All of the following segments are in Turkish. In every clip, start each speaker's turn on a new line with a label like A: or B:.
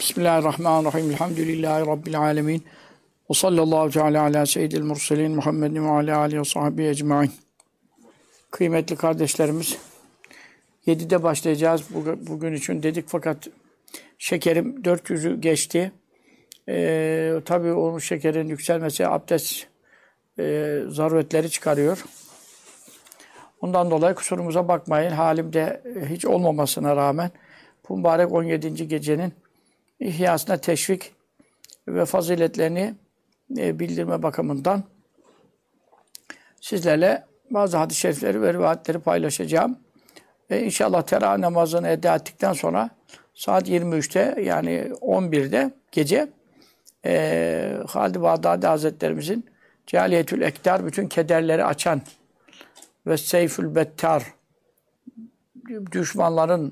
A: Bismillahirrahmanirrahim. Elhamdülillahi Rabbil alemin. Ve sallallahu teala ala seyyidil murselin Muhammedin ve ala alihi ve sahbihi ecmain. Kıymetli kardeşlerimiz, 7'de başlayacağız bugün için dedik fakat şekerim 400'ü geçti. Tabii onun şekerin yükselmesi abdest zaruretleri çıkarıyor. Ondan dolayı kusurumuza bakmayın. Halimde hiç olmamasına rağmen bu mübarek 17. gecenin ihyasına teşvik ve faziletlerini bildirme bakımından sizlerle bazı hadis-i şerifleri ve rivayetleri paylaşacağım. Ve inşallah teravih namazını eda ettikten sonra saat 23'te yani 11'de gece Halid-i Bağdadi Hazretlerimizin Cealiyetül Ekdar, bütün kederleri açan ve Seyfül Bettar, düşmanların,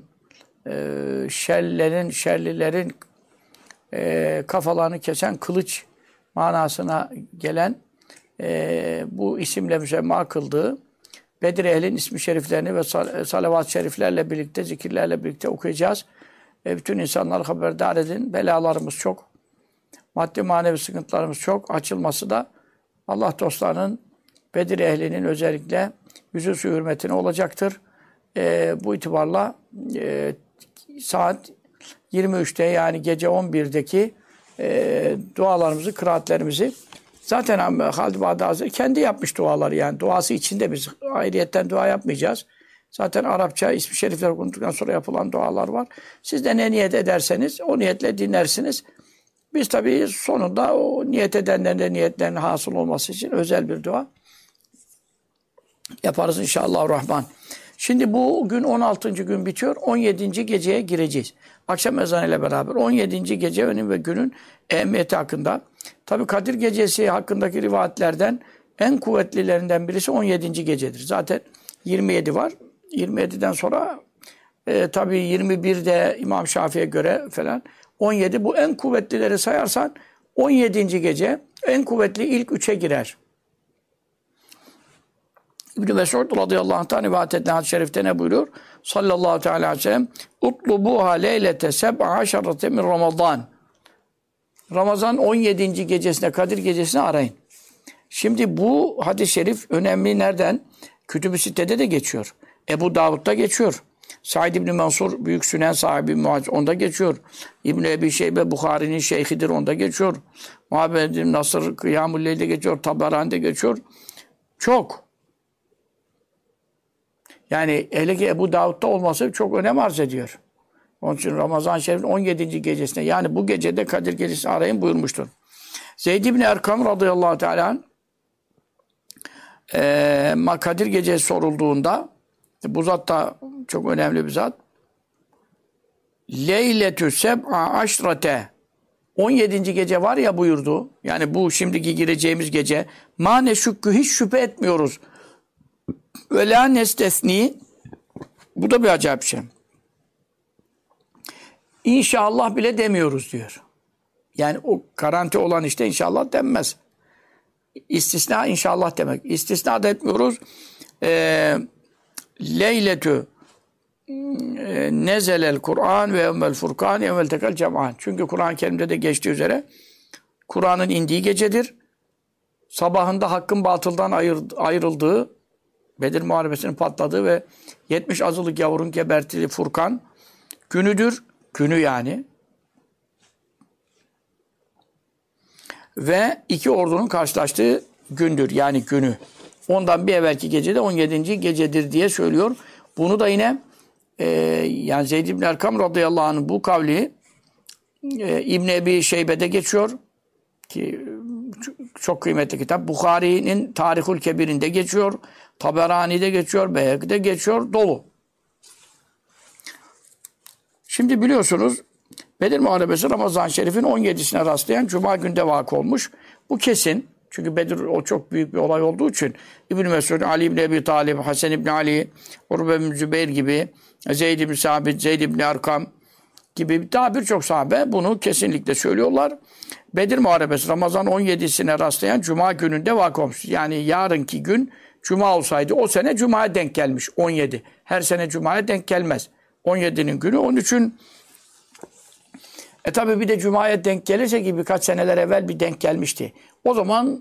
A: şerlilerin kafalarını kesen kılıç manasına gelen bu isimle müsemma kıldığı Bedir ehlin ismi şeriflerini ve salavat-ı şeriflerle birlikte, zikirlerle birlikte okuyacağız. Bütün insanları haberdar edin. Belalarımız çok. Maddi manevi sıkıntılarımız çok. Açılması da Allah dostlarının, Bedir ehlinin özellikle yüzü su hürmetine olacaktır. Bu itibarla saat 23'te yani gece 11'deki dualarımızı, kıraatlerimizi zaten Halid-i Bağdadi Hazretleri kendi yapmış duaları, yani duası içinde biz ayrıyetten dua yapmayacağız. Zaten Arapça ismi şerifler okunduktan sonra yapılan dualar var. Siz de ne niyet ederseniz o niyetle dinlersiniz. Biz tabii sonunda o niyet edenlerin de niyetlerinin hasıl olması için özel bir dua yaparız inşallahurrahman. Şimdi bu gün 16. gün bitiyor. 17. geceye gireceğiz. Akşam ezanıyla beraber 17. gece önüm ve günün ehemmiyeti hakkında. Tabi Kadir Gecesi hakkındaki rivayetlerden en kuvvetlilerinden birisi 17. gecedir. Zaten 27 var. 27'den sonra tabi 21'de İmam Şafii'ye göre falan 17, bu en kuvvetlileri sayarsan 17. gece en kuvvetli ilk 3'e girer. İbn-i Mesud radıyallahu anh'tan rivayet edilen hadis-i şerifte ne buyuruyor? Sallallahu teala aleyhi ve sellem utlubuha leylete seb'a aşarate min Ramazan. Ramazan 17. gecesine, Kadir gecesine arayın. Şimdi bu hadis-i şerif önemli nereden? Kütüb-i Sitte'de de geçiyor. Ebu Davud'da geçiyor. Said İbn Mansur büyük sünen sahibi Muhac onda geçiyor. İbn Ebi Şeybe Buhari'nin şeyhidir, onda geçiyor. Muhammed bin Nasır Kıyamul Leyl'de geçiyor. Taberani'de geçiyor. Çok. Yani hele ki Ebu Davud'da olması çok önem arz ediyor. Onun için Ramazan-ı Şerif'in 17. gecesine, yani bu gecede Kadir gecesini arayın buyurmuştur. Zeyd ibn Erkam radıyallahu teala Kadir gecesi sorulduğunda, bu zat da çok önemli bir zat. Leyletü seb'a aşrate, 17. gece var ya buyurdu. Yani bu şimdiki gireceğimiz gece. Ma neşükkü, hiç şüphe etmiyoruz. Ve la nestesni, bu da bir acayip şey. İnşallah bile demiyoruz diyor. Yani o garanti olan işte inşallah denmez. İstisna inşallah demek. İstisna da etmiyoruz. Leyletü nezelel Kur'an ve evvel furkan evvel tekel cem'an. Çünkü Kur'an-ı Kerim'de de geçtiği üzere Kur'an'ın indiği gecedir. Sabahında hakkın batıldan ayrıldığı, Bedir Muharebesi'nin patladığı ve 70 azılık yavrun gebertili Furkan günüdür. Günü yani. Ve iki ordunun karşılaştığı gündür. Yani günü. Ondan bir evvelki gece de 17. gecedir diye söylüyor. Bunu da yine yani Zeyd ibn Erkam radıyallahu anh'ın bu kavli İbn Ebi Şeybe'de geçiyor. Ki çok kıymetli kitap. Bukhari'nin Tarihul Kebir'inde geçiyor. Taberani'de geçiyor. Beyhekî'de geçiyor. Dolu. Şimdi biliyorsunuz Bedir Muharebesi Ramazan-ı Şerif'in 17'sine rastlayan Cuma günde vakı olmuş. Bu kesin. Çünkü Bedir o çok büyük bir olay olduğu için İbn-i Mesud, Ali İbn Ebi Talib, Hasan İbn Ali, Urve bin Zübeyir gibi, Zeyd İbn Sabit, Zeyd İbn Erkam gibi daha birçok sahabe bunu kesinlikle söylüyorlar. Bedir Muharebesi Ramazan 17'sine rastlayan Cuma gününde vakı olmuş. Yani yarınki gün Cuma olsaydı o sene Cuma'ya denk gelmiş 17. Her sene Cuma'ya denk gelmez. 17'nin günü. Onun için Tabi bir de Cuma'ya denk gelirse ki birkaç seneler evvel bir denk gelmişti. O zaman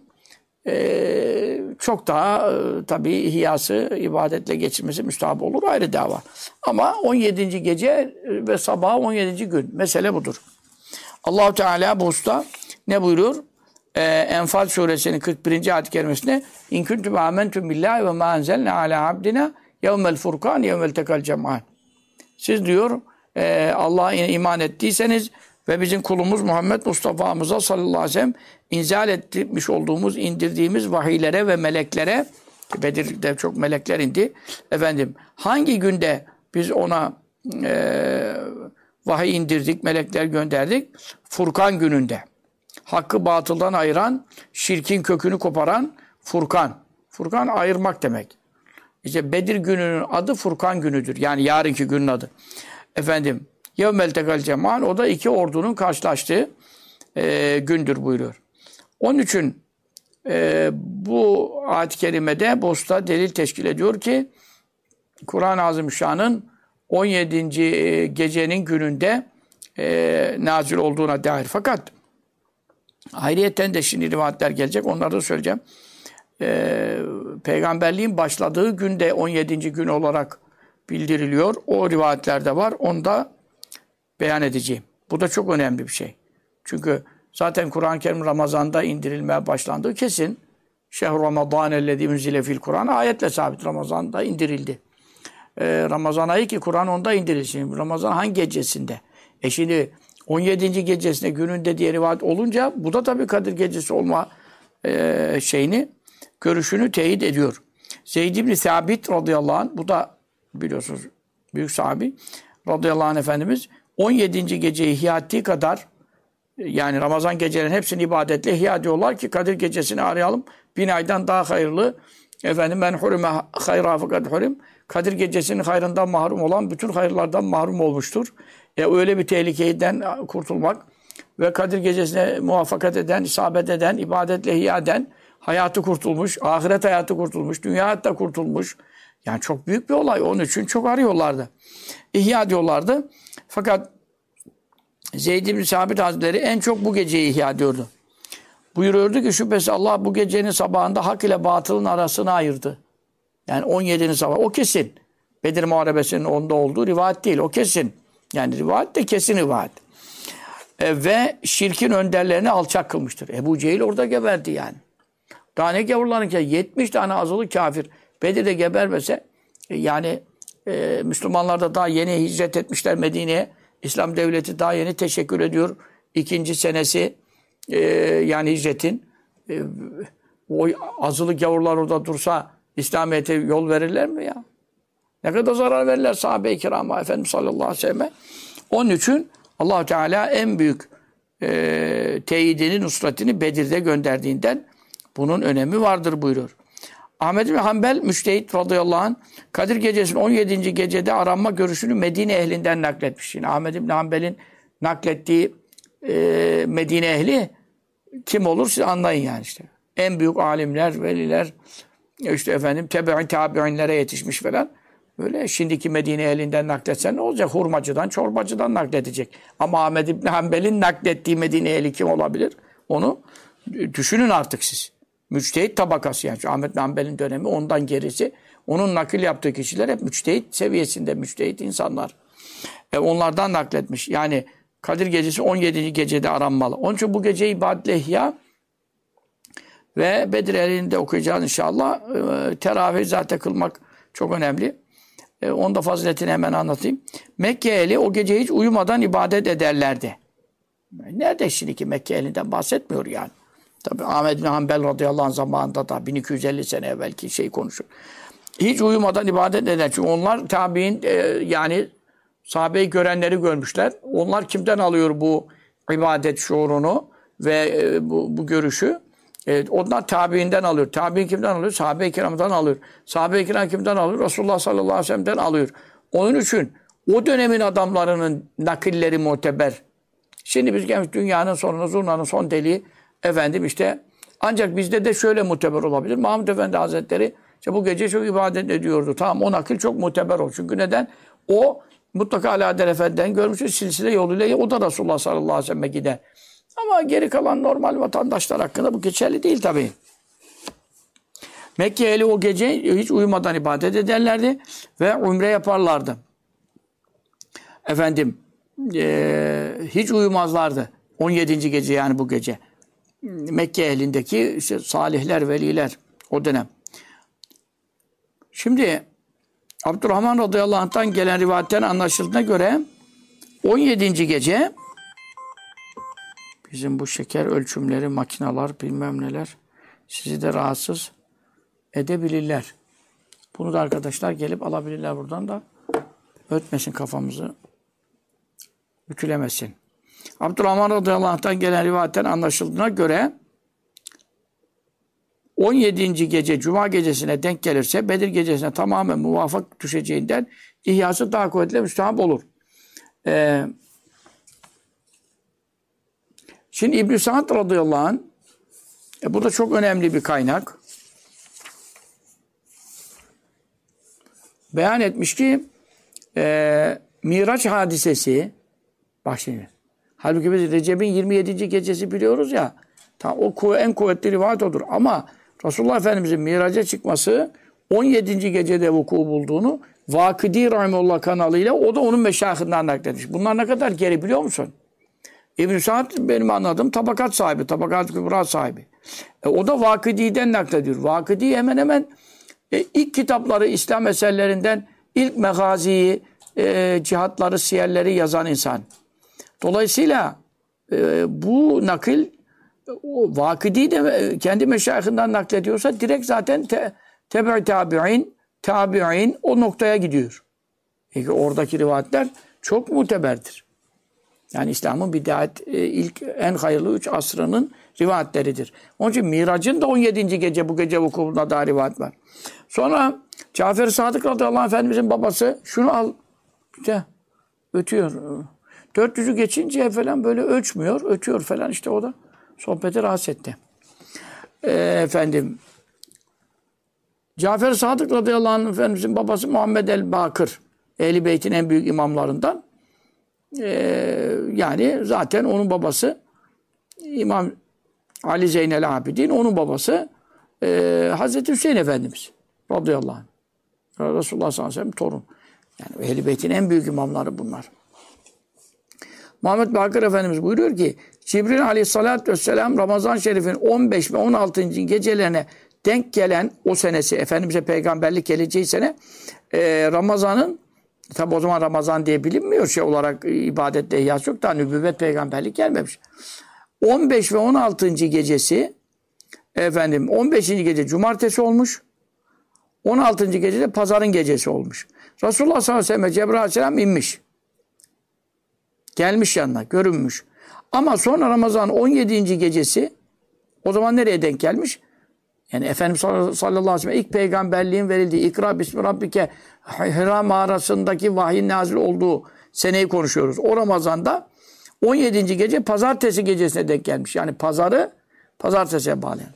A: çok daha tabii ihyası ibadetle geçirmesi müstahap olur, ayrı dava. Ama 17. gece ve sabah 17. gün. Mesele budur. Allah-u Teala bu usta ne buyuruyor? Enfal suresinin 41. ayet-i kerimesinde İn kuntum amentum billahi ve ma enzelna ala abdina yevmel furkan yevmel tekal cem'an. Siz diyor Allah'a iman ettiyseniz ve bizim kulumuz Muhammed Mustafa'mıza sallallahu aleyhi ve sellem inzal etmiş olduğumuz, indirdiğimiz vahiylere ve meleklere, Bedir'de çok melekler indi. Efendim, hangi günde biz ona vahiy indirdik, melekler gönderdik? Furkan gününde. Hakkı batıldan ayıran, şirkin kökünü koparan Furkan. Furkan ayırmak demek. İşte Bedir gününün adı Furkan günüdür. Yani yarınki günün adı. Efendim, Yevmel tekal cemal, o da iki ordunun karşılaştığı gündür buyuruyor. Onun için bu ayet-i kerimede Bosta delil teşkil ediyor ki Kur'an-ı Azimüşşan'ın 17. gecenin gününde nazil olduğuna dair. Fakat ayrıyeten de şimdi rivayetler gelecek. Onları da söyleyeceğim. Peygamberliğin başladığı günde 17. gün olarak bildiriliyor. O rivayetlerde var. Onu da beyan edeceğim. Bu da çok önemli bir şey. Çünkü zaten Kur'an-ı Kerim Ramazan'da indirilmeye başlandığı kesin. Şehr Ramazan ellezî unzile fil Kur'an ayetle sabit, Ramazan'da indirildi. Ramazan ayı ki Kur'an onda indirilsin. Ramazan hangi gecesinde? Şimdi 17. gecesinde gününde diye rivayet olunca bu da tabii Kadir gecesi olma görüşünü teyit ediyor. Zeyd ibn Sabit radıyallahu anh, bu da biliyorsunuz büyük sahabi radıyallahu anh Efendimiz 17. geceyi ihya ettiği kadar, yani Ramazan gecelerinin hepsini ibadetle ihya diyorlar ki Kadir gecesini arayalım. 1000 aydan daha hayırlı. Efendim men hurime hayra fakat hurim. Kadir gecesinin hayrından mahrum olan bütün hayırlardan mahrum olmuştur. Öyle bir tehlikeden kurtulmak ve Kadir gecesine muvaffakat eden, isabet eden, ibadetle ihya eden hayatı kurtulmuş, ahiret hayatı kurtulmuş, dünya hayatta kurtulmuş. Yani çok büyük bir olay. Onun için çok arıyorlardı. İhya diyorlardı. Fakat Zeyd ibn Sabit Hazretleri en çok bu geceyi ihya ediyordu. Buyuruyordu ki şüphesiz Allah bu gecenin sabahında hak ile batılın arasını ayırdı. Yani 17'nin sabahı. O kesin. Bedir Muharebesi'nin onda olduğu rivayet değil. O kesin. Yani rivayet de kesin rivayet. Ve şirkin önderlerini alçak kılmıştır. Ebu Cehil orada geberdi yani. Daha ne gavurların ki 70 tane azılı kafir Bedir'de gebermese yani Müslümanlar da daha yeni hicret etmişler Medine'ye. İslam devleti daha yeni teşekkür ediyor. 2. senesi yani hicretin. O azılı gavurlar orada dursa İslamiyet'e yol verirler mi ya? Ne kadar zarar verirler sahabe-i kirama Efendimiz sallallahu aleyhi ve selleme. Onun için Allah Teala en büyük teyidini, nusretini Bedir'de gönderdiğinden bunun önemi vardır buyuruyor. Ahmed bin Hanbel Müçtehit radıyallahu anh Kadir gecesinin 17. gecede aranma görüşünü Medine ehlinden nakletmiş. Yine Ahmed bin Hanbel'in naklettiği Medine ehli kim olur siz anlayın yani işte. En büyük alimler, veliler, işte efendim tebe-i tabi'inlere yetişmiş falan. Böyle şimdiki Medine ehlinden nakletsen ne olacak? Hurmacıdan, çorbacıdan nakledecek. Ama Ahmed bin Hanbel'in naklettiği Medine ehli kim olabilir? Onu düşünün artık siz. Müçtehit tabakası yani. Ahmed bin Hanbel'in dönemi ondan gerisi. Onun nakil yaptığı kişiler hep müçtehit seviyesinde, müçtehit insanlar. Onlardan nakletmiş. Yani Kadir gecesi 17. gecede aranmalı. Onun için bu gece ibadetle ihya ve Bedir elinde okuyacağız inşallah. Teravih zaten kılmak çok önemli. Onun da faziletini hemen anlatayım. Mekke ehli o gece hiç uyumadan ibadet ederlerdi. Nerede şimdiki Mekke ehlinden bahsetmiyor yani. Tabi Ahmed bin Hanbel radıyallahu anh zamanında da 1250 sene evvelki şey konuşuyor. Hiç uyumadan ibadet eder. Çünkü onlar tabi'in yani sahabeyi görenleri görmüşler. Onlar kimden alıyor bu ibadet şuurunu ve bu görüşü? Onlar tabiinden alıyor. Tabiin kimden alıyor? Sahabe-i kiramdan alıyor. Sahabe-i kiram kimden alıyor? Resulullah sallallahu aleyhi ve sellem'den alıyor. Onun için o dönemin adamlarının nakilleri muteber. Şimdi biz gelmiş dünyanın sonuna, zurnanın son deliği efendim işte ancak bizde de şöyle muteber olabilir. Mahmud Efendi Hazretleri işte bu gece çok ibadet ediyordu. Tamam o nakil çok muteber o. Çünkü neden? O mutlaka Ali Adel Efendi'den görmüşüz. Silsile yoluyla o da Resulullah sallallahu aleyhi ve sellem'e gider. Ama geri kalan normal vatandaşlar hakkında bu geçerli değil tabii. Mekke ehli o gece hiç uyumadan ibadet ederlerdi ve umre yaparlardı. Efendim hiç uyumazlardı. 17. gece yani bu gece. Mekke ehlindeki işte salihler, veliler o dönem. Şimdi Abdurrahman radıyallahu anh'tan gelen rivayetten anlaşıldığına göre 17. gece bizim bu şeker ölçümleri, makineler, bilmem neler sizi de rahatsız edebilirler. Bunu da arkadaşlar gelip alabilirler buradan da ötmesin kafamızı, ütülemesin. Abdurrahman radıyallahu anh'tan gelen rivayetten anlaşıldığına göre 17. gece Cuma gecesine denk gelirse Bedir gecesine tamamen muvafık düşeceğinden ihyası daha kuvvetli müstahap olur. Şimdi İbn-i Sa'd radıyallahu anh bu da çok önemli bir kaynak. Beyan etmiş ki Miraç hadisesi bak şimdi halbuki biz Recep'in 27. gecesi biliyoruz ya o en kuvvetli rivayet odur. Ama Resulullah Efendimiz'in Miraç'a çıkması 17. gecede vuku bulduğunu Vakidi Rahimullah kanalıyla o da onun meşayihinden nakletmiş. Bunlar ne kadar geri biliyor musun? İbn-i Sa'd benim anladığım tabakat sahibi, tabakat kübra sahibi. O da Vakidi'den naklediyor. Vakidi hemen hemen ilk kitapları İslam eserlerinden ilk megaziyi, cihatları, siyerleri yazan insan. Dolayısıyla bu nakil o Vakidi de kendi meşayihinden naklediyorsa direkt zaten tabi'in o noktaya gidiyor. Peki oradaki rivayetler çok muteberdir. Yani İslam'ın bid'at ilk en hayırlı 3 asrının rivayetleridir. Onun için Mirac'ın da 17. gece bu gece vukuunda da rivayet var. Sonra Cafer-i Sadık radıyallahu anh Efendimizin babası şunu al işte ötüyor. 400'ü geçince falan böyle ölçmüyor, ötüyor falan işte o da sohbeti rahatsız etti. Cafer-i Sadık radıyallahu anh Efendimizin babası Muhammed el-Bakır. Ehl-i Beyt'in en büyük imamlarından. Yani zaten onun babası İmam Ali Zeynel Abidin, onun babası Hazreti Hüseyin Efendimiz radıyallahu anh. Resulullah sallallahu aleyhi ve sellem torun. Yani Ehl-i Beyt'in en büyük imamları bunlar. Muhammed Bakır Efendimiz buyuruyor ki Cibril aleyhissalatü vesselam Ramazan Şerif'in 15 ve 16. gecelerine denk gelen o senesi, Efendimiz'e peygamberlik geleceği sene Ramazan'ın tabi o zaman Ramazan diye bilinmiyor şey olarak ibadette ihtiyaç yok da nübüvvet peygamberlik gelmemiş. 15 ve 16. gecesi 15. gece cumartesi olmuş. 16. gece de pazarın gecesi olmuş. Resulullah sallallahu aleyhi ve sellem Cebrail aleyhisselam inmiş. Gelmiş yanına, görünmüş. Ama sonra Ramazan 17. gecesi o zaman nereye denk gelmiş? Yani Efendimiz sallallahu aleyhi ve sellem ilk peygamberliğin verildiği İkra bismi Rabbike Hira mağarasındaki vahyin nazil olduğu seneyi konuşuyoruz. O Ramazan'da 17. gece pazartesi gecesine denk gelmiş. Yani pazarı pazartesiye bağlayan.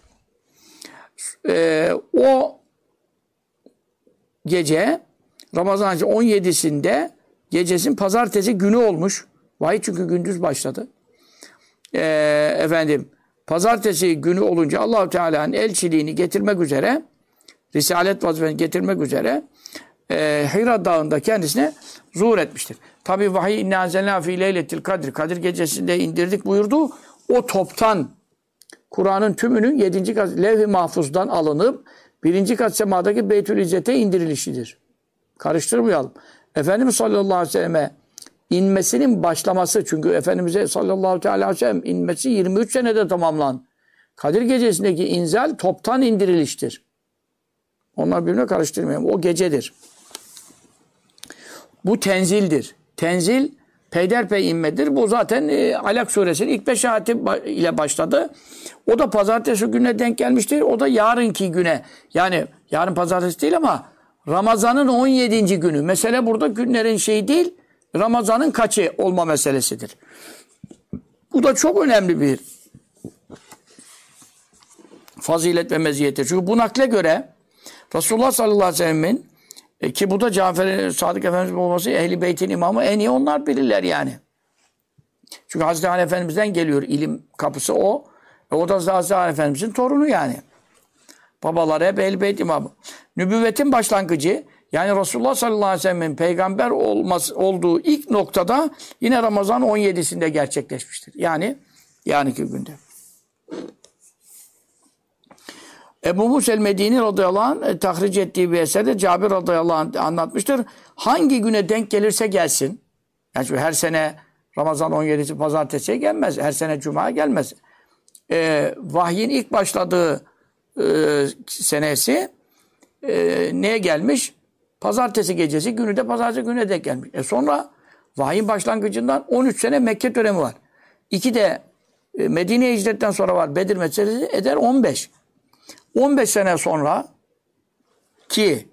A: O gece Ramazan 17'sinde gecesin pazartesi günü olmuş. Vahiy çünkü gündüz başladı. Pazartesi günü olunca Allah-u Teala'nın elçiliğini getirmek üzere, risalet vazifesini getirmek üzere Hira Dağı'nda kendisine zuhur etmiştir. Tabi vahiy inna enzelnâ fî leyletil kadir. Kadir gecesinde indirdik buyurdu. O toptan Kur'an'ın tümünün 7. kat levh-i mahfuzdan alınıp 1. kat semadaki Beytül İzzet'e indirilişidir. Karıştırmayalım. Efendimiz sallallahu aleyhi ve selleme inmesinin başlaması çünkü Efendimiz'e sallallahu aleyhi ve sellem inmesi 23 senede tamamlandı. Kadir gecesindeki inzal toptan indiriliştir. Onlar birbirine karıştırmayalım. O gecedir. Bu tenzildir. Tenzil peyderpey inmedir. Bu zaten Alak suresinin ilk 5 ayeti ile başladı. O da pazartesi gününe denk gelmiştir. O da yarınki güne. Yani yarın pazartesi değil ama Ramazan'ın 17. günü. Mesele burada günlerin şeyi değil, Ramazan'ın kaçı olma meselesidir. Bu da çok önemli bir fazilet ve meziyettir. Çünkü bu nakle göre Resulullah sallallahu aleyhi ve sellem'in Ki bu da Cafer Sadık Efendimiz babası Ehl-i Beyt'in imamı, en iyi onlar bilirler yani. Çünkü Hazreti Ali Efendimiz'den geliyor, ilim kapısı o. O da Hazreti Ali Efendimiz'in torunu yani. Babaları hep Ehl-i Beyt imamı. Nübüvvetin başlangıcı, yani Resulullah sallallahu aleyhi ve sellem'in peygamber olduğu ilk noktada yine Ramazan 17'sinde gerçekleşmiştir. Yani yarınki günde. Ebu Musel Medini radıyallahu anh tahric ettiği bir eserde Cabir radıyallahu anh anlatmıştır. Hangi güne denk gelirse gelsin. Yani çünkü her sene Ramazan 17'si pazartesiye gelmez. Her sene cuma gelmez. Vahyin ilk başladığı senesi neye gelmiş? Pazartesi gecesi, günü de pazartesi gününe denk gelmiş. Sonra vahyin başlangıcından 13 sene Mekke dönemi var. 2 de Medine'ye hicretten sonra var. Bedir meselesi eder 15. 15 sene sonra ki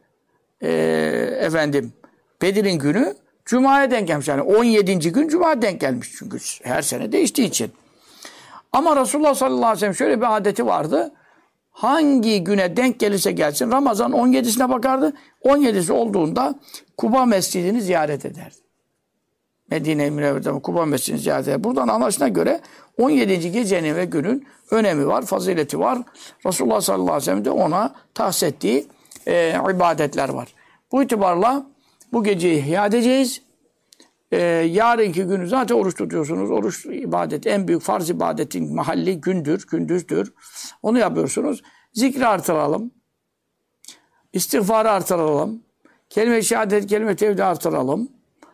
A: Bedir'in günü Cuma'ya denk gelmiş. Yani 17. gün Cuma'ya denk gelmiş. Çünkü her sene değiştiği için. Ama Resulullah sallallahu aleyhi ve sellem şöyle bir adeti vardı. Hangi güne denk gelirse gelsin Ramazan 17'sine bakardı. 17'si olduğunda Kuba Mescidi'ni ziyaret ederdi. Medine-i Münevvere'de Kuba Mescidi'ni ziyaret eder. Buradan anlaşına göre 17. gecenin ve günün önemi var, fazileti var. Resulullah sallallahu aleyhi ve sellem de ona tahsis ettiği ibadetler var. Bu itibarla bu geceyi ihya edeceğiz. Yarınki günü zaten oruç tutuyorsunuz. Oruç ibadet, en büyük farz ibadetin mahalli gündüzdür. Onu yapıyorsunuz. Zikri artıralım. İstiğfarı artıralım. Kelime-i şehadet, kelime-i tevhidi artıralım.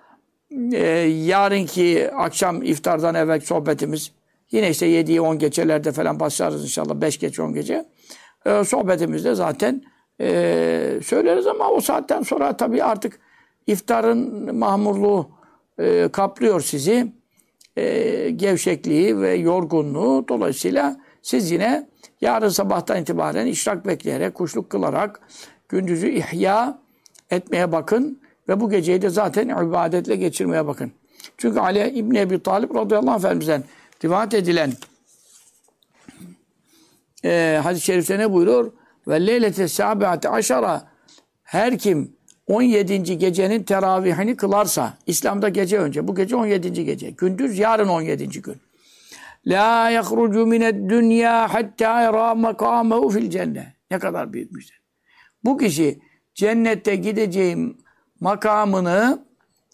A: Yarınki akşam iftardan evvel sohbetimiz yine işte 7'yi 10 gecelerde falan başlarız inşallah. 5 gece 10 gece. Sohbetimizde zaten söyleriz ama o saatten sonra tabii artık iftarın mahmurluğu kaplıyor sizi. Gevşekliği ve yorgunluğu. Dolayısıyla siz yine yarın sabahtan itibaren işrak bekleyerek, kuşluk kılarak gündüzü ihya etmeye bakın. Ve bu geceyi de zaten ibadetle geçirmeye bakın. Çünkü Ali İbni Ebi Talib radıyallahu anh Efendimiz'den rivayet edilen hadis-i şerifte ne buyuruyor? Ve leylete sâbi'ate aşara, her kim 17. gecenin teravihini kılarsa, İslam'da gece önce, bu gece 17. gece, gündüz yarın 17. gün. La yahrucu mined dünya hatta yara makamehu fil cennet. Ne kadar büyük müjde. Bu kişi cennette gideceğim makamını,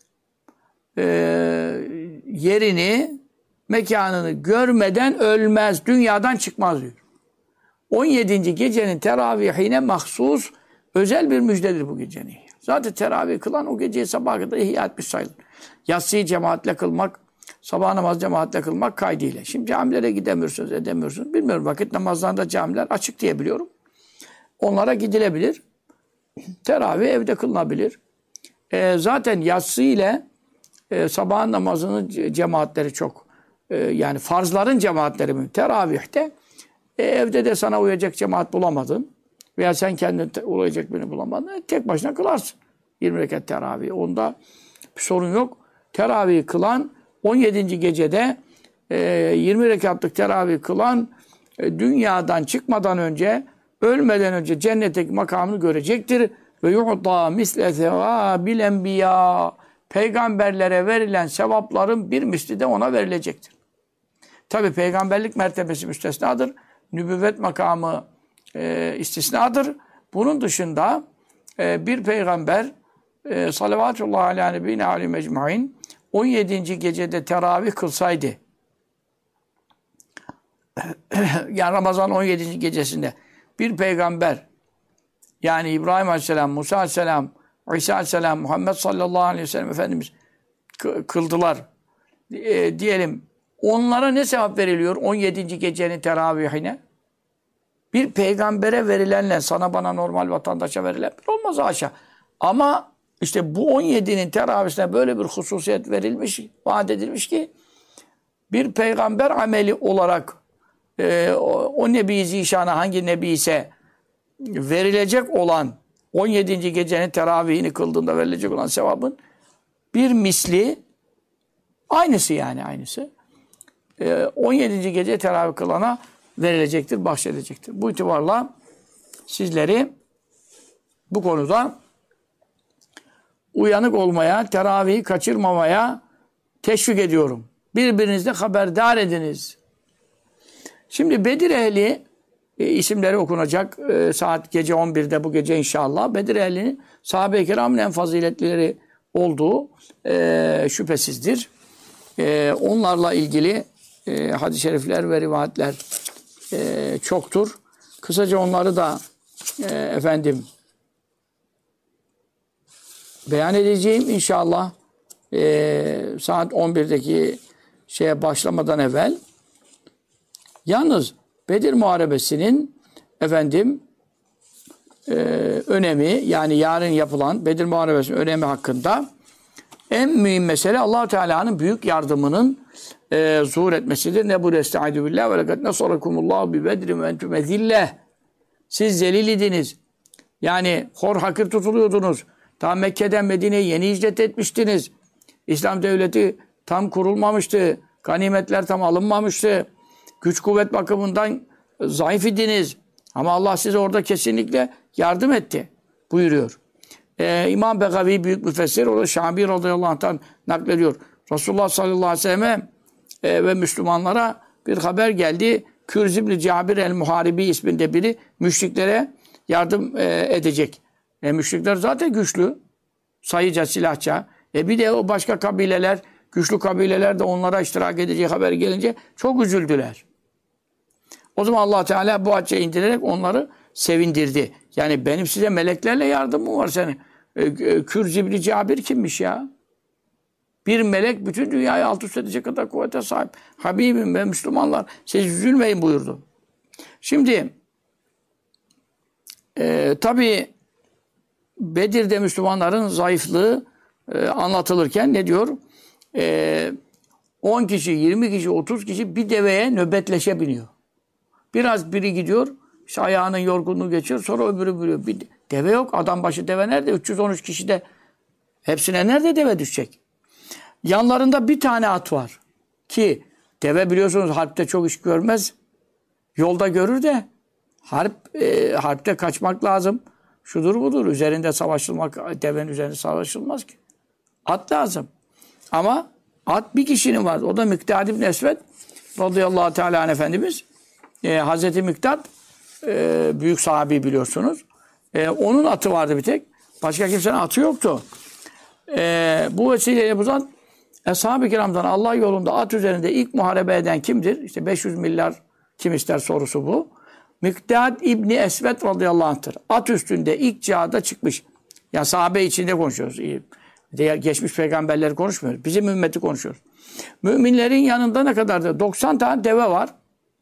A: yerini, mekanını görmeden ölmez, dünyadan çıkmaz diyor. 17. gecenin teravihine mahsus özel bir müjdedir bu gecenin. Zaten teravih kılan o geceyi sabaha kadar ihya etmiş sayılır. Yatsıyı cemaatle kılmak, sabah namazı cemaatle kılmak kaydıyla. Şimdi camilere gidemiyorsunuz, edemiyorsunuz. Bilmiyorum, vakit namazlarında camiler açık diye biliyorum. Onlara gidilebilir. Teravih evde kılınabilir. Zaten yatsı ile sabahın namazının cemaatleri çok. Yani farzların cemaatleri mi? Teravihte evde de sana uyacak cemaat bulamadın veya sen kendin uyacak birini bulamadın. Tek başına kılarsın. 20 rekat teravih. Onda bir sorun yok. Teravih kılan 17. gecede 20 rekatlık teravih kılan dünyadan çıkmadan önce, ölmeden önce cennetteki makamını görecektir. Ve yu'ta misle sevabil enbiya. Peygamberlere verilen sevapların bir misli de ona verilecektir. Tabi peygamberlik mertebesi müstesnadır. Nübüvvet makamı istisnadır. Bunun dışında bir peygamber salavatullah ala nebine aleyhi mecmain 17. gecede teravih kılsaydı, yani Ramazan 17. gecesinde bir peygamber, yani İbrahim Aleyhisselam, Musa Aleyhisselam, İsa Aleyhisselam, Muhammed sallallahu aleyhi ve sellem Efendimiz kıldılar. Diyelim, onlara ne sevap veriliyor 17. gecenin teravihine? Bir peygambere verilenle sana bana normal vatandaşa verilen bir olmaz haşa. Ama işte bu 17'nin teravihisine böyle bir hususiyet verilmiş, vaat edilmiş ki bir peygamber ameli olarak o Nebi Zişan'a, hangi Nebi ise verilecek olan 17. gecenin teravihini kıldığında verilecek olan sevabın bir misli, aynısı yani aynısı 17. gece teravih kılana verilecektir, bahşedilecektir. Bu itibarla sizleri bu konuda uyanık olmaya, teravihi kaçırmamaya teşvik ediyorum. Birbirinizle haberdar ediniz. Şimdi Bedir ehli isimleri okunacak saat gece 11'de bu gece inşallah. Bedir ehlinin sahabe-i kiramın en faziletlileri olduğu şüphesizdir. Onlarla ilgili hadis-i şerifler ve rivayetler çoktur. Kısaca onları da beyan edeceğim inşallah saat 11'deki şeye başlamadan evvel. Yalnız Bedir Muharebesi'nin önemi, yani yarın yapılan Bedir Muharebesi'nin önemi hakkında en mühim mesele Allah-u Teala'nın büyük yardımının zuhur etmesidir. Ne bu estaizu billah ve lekad nasarakumullahu bi bedrin ve entum ezillah. Siz zelil idiniz. Yani hor hakir tutuluyordunuz. Ta Mekke'den Medine'ye yeni hicret etmiştiniz. İslam devleti tam kurulmamıştı. Ganimetler tam alınmamıştı. Güç kuvvet bakımından zayıf idiniz. Ama Allah size orada kesinlikle yardım etti buyuruyor. İmam Begavi büyük müfessir, o da Şabi radıyallahu anh'tan naklediyor. Resulullah sallallahu aleyhi ve selleme ve Müslümanlara bir haber geldi. Kürz ibn Cabir el-Muharibi isminde biri müşriklere yardım edecek. Müşrikler zaten güçlü. Sayıca, silahça. Bir de o başka kabileler, güçlü kabileler de onlara iştirak edecek haber gelince çok üzüldüler. O zaman Allah Teala bu ayeti indirerek onları sevindirdi. Yani benim size meleklerle yardımım var senin. Kürz ibn Cabir kimmiş ya? Bir melek bütün dünyayı alt üst edecek kadar kuvvete sahip. Habibim ve Müslümanlar siz üzülmeyin buyurdu. Şimdi tabii Bedir'de Müslümanların zayıflığı anlatılırken ne diyor? 10 kişi, 20 kişi, 30 kişi bir deveye nöbetleşe biniyor. Biraz biri gidiyor, işte ayağının yorgunluğu geçiyor, sonra öbürü biniyor. Bir deve yok, adam başı deve nerede? 313 kişi de hepsine nerede deve düşecek? Yanlarında bir tane at var. Ki deve biliyorsunuz harpte çok iş görmez. Yolda görür de harpte kaçmak lazım. Şudur budur. Üzerinde savaşılmak, devenin üzerinde savaşılmaz ki. At lazım. Ama at bir kişinin var. O da Miktad ibn Esved radıyallahu teala anh Efendimiz. Hazreti Miktad büyük sahabi biliyorsunuz. Onun atı vardı bir tek. Başka kimsenin atı yoktu. Bu vesileyle buradan Ashab-ı Kiram'dan Allah yolunda at üzerinde ilk muharebe eden kimdir? İşte 500 milyar kim ister sorusu bu. Miktad İbni Esved radıyallahu anh'tır. At üstünde ilk cihada çıkmış. Yani sahabe içinde konuşuyoruz. Geçmiş peygamberleri konuşmuyoruz. Bizim ümmeti konuşuyoruz. Müminlerin yanında ne kadardır? 90 tane deve var.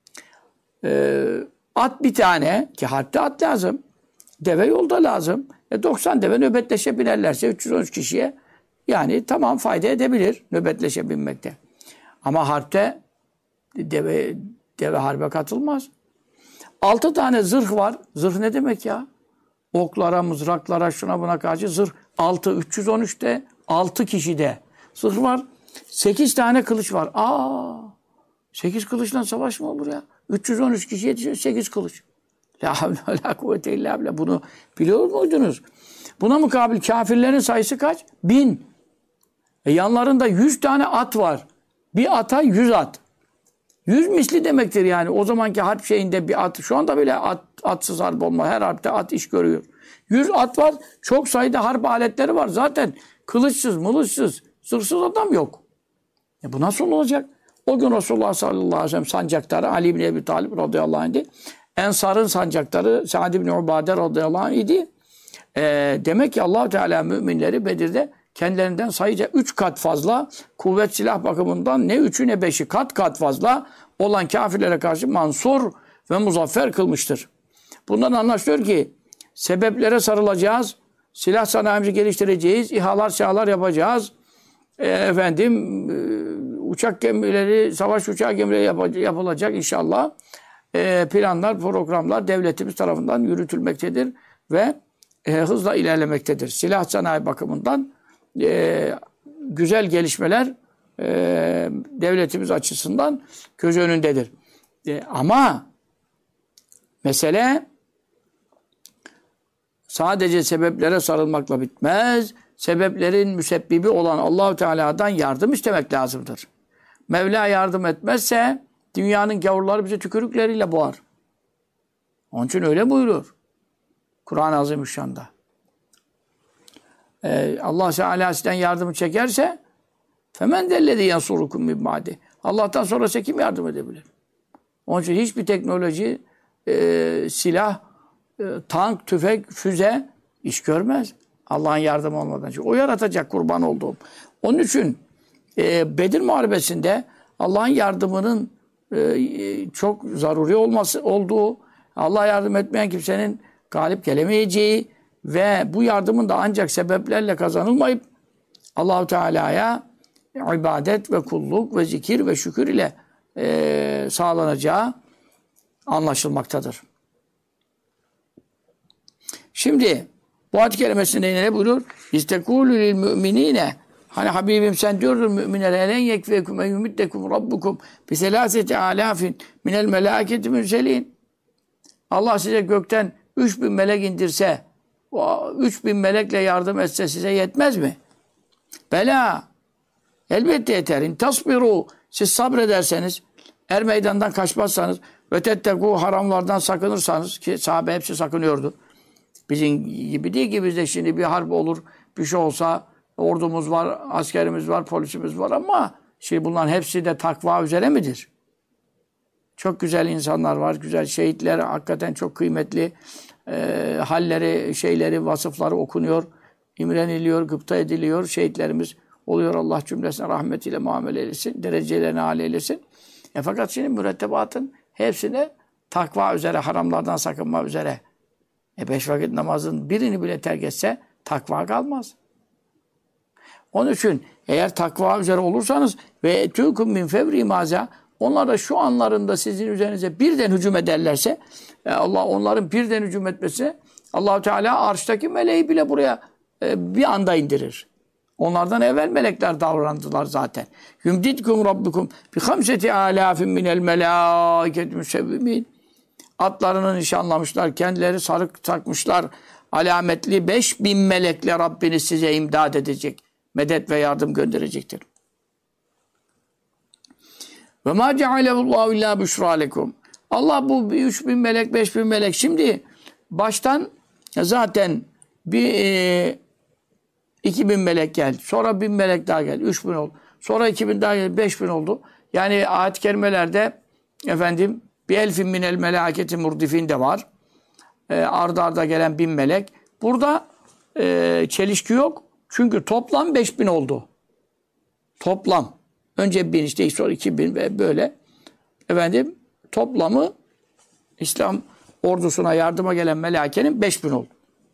A: At bir tane ki harpte at lazım. Deve yolda lazım. 90 deve nöbetleşe binerlerse 313 kişiye yani tamam fayda edebilir nöbetleşe binmekte. Ama harpte deve harbe katılmaz. 6 tane zırh var. Zırh ne demek ya? Oklara, mızraklara, şuna buna karşı zırh. 313'te 6 kişide zırh var. 8 tane kılıç var. 8 kılıçla savaş mı olur ya? 313 kişi yetişiyor 8 kılıç. La havle ve la kuvvete illa billah. Bunu biliyor muydunuz? Buna mukabil kafirlerin sayısı kaç? 1000. Yanlarında 100 tane at var. Bir ata 100 at. 100 misli demektir yani. O zamanki harp şeyinde bir at. Şu anda bile atsız harp olmaz. Her harpte at iş görüyor. 100 at var. Çok sayıda harp aletleri var. Zaten kılıçsız, mılıçsız, zırhsız adam yok. Bu nasıl olacak? O gün Resulullah sallallahu aleyhi ve sellem sancaktarı Ali bin Ebi Talib radıyallahu anh'di. Ensar'ın sancaktarı Sa'd ibn Ubade radıyallahu anh idi. Demek ki Allah Teala müminleri Bedir'de kendilerinden sayıca 3 kat fazla kuvvet silah bakımından ne 3'ü ne 5'i kat fazla olan kafirlere karşı mansur ve muzaffer kılmıştır. Bundan anlaşılıyor ki sebeplere sarılacağız, silah sanayimizi geliştireceğiz, İHA'lar yapacağız. Uçak gemileri, savaş uçağı gemileri yapılacak inşallah. Planlar, programlar devletimiz tarafından yürütülmektedir ve hızla ilerlemektedir. Silah sanayi bakımından güzel gelişmeler devletimiz açısından göz önündedir. Ama mesele sadece sebeplere sarılmakla bitmez. sebeplerin müsebbibi olan Allahu Teala'dan yardım istemek lazımdır. Mevla yardım etmezse dünyanın gavurları bizi tükürükleriyle boğar. Onun için öyle buyurur Kur'an-ı Azimüşşan'da. Allah Teala sizden yardımı çekerse femen dellezî yansurukum min ba'di. Allah'tan sonra size kim yardım edebilir? Onun için hiçbir teknoloji, silah, tank, tüfek, füze iş görmez. Allah'ın yardımı olmadan. Çünkü o yaratacak, kurban olduğum. Onun için Bedir Muharebesi'nde Allah'ın yardımının çok zaruri olduğu, Allah yardım etmeyen kimsenin galip gelemeyeceği ve bu yardımın da ancak sebeplerle kazanılmayıp Allahu Teala'ya ibadet ve kulluk ve zikir ve şükür ile sağlanacağı anlaşılmaktadır. Şimdi bu ayet-i kerimesinde ne buyurur? İstekûlü lil müminine. Hani Habibim sen diyordun müminlere elen yekfekum en yumiddekum rabbukum bi selâseti âlâfin minel melâketi mürselîn. Allah size gökten 3000 melek indirse, o 3000 melekle yardım etse size yetmez mi? Bela. Elbette yeter. İn tasbiru. Siz sabrederseniz, er meydandan kaçmazsanız ve tettekû haramlardan sakınırsanız ki sahabe hepsi sakınıyordu. Bizim gibi değil ki bizde şimdi bir harp olur, bir şey olsa ordumuz var, askerimiz var, polisimiz var ama şimdi bunların hepsi de takva üzere midir? Çok güzel insanlar var, güzel şehitler, hakikaten çok kıymetli halleri, şeyleri, vasıfları okunuyor, imreniliyor, gıpta ediliyor, şehitlerimiz oluyor. Allah cümlesine rahmetiyle muamele eylesin, derecelerini âli eylesin. Fakat şimdi mürettebatın hepsine takva üzere, haramlardan sakınma üzere. 5 vakit namazın birini bile terk etse takva kalmaz. Onun için eğer takva üzere olursanız ve etûkum min fevri maza, onlar da şu anlarında sizin üzerinize birden hücum ederlerse, Allah onların birden hücum etmesi, Allah-u Teala arştaki meleği bile buraya bir anda indirir. Onlardan evvel melekler davrandılar zaten. Yumditkum rabbukum bi hamseti alafin minel melâiketi müsevvimin. Atlarını nişanlamışlar, kendileri sarık takmışlar. Alametli 5000 melekle Rabbiniz size imdad edecek. Medet ve yardım gönderecektir. Ve ma cealehullahu illa büşra lekum. Allah bu 3000 melek, 5000 melek. Şimdi baştan zaten bir 2000 melek geldi. Sonra 1000 melek daha geldi. 3000 oldu. Sonra 2000 daha geldi. 5000 oldu. Yani ayet-i kerimelerde efendim bir elfin minel melâketi murdifin de var. Arda arda gelen 1000 melek. Burada çelişki yok. Çünkü toplam 5000 oldu. Toplam. Önce 1000 işte sonra 2000 ve böyle. Efendim toplamı İslam ordusuna yardıma gelen melâkenin 5000 oldu.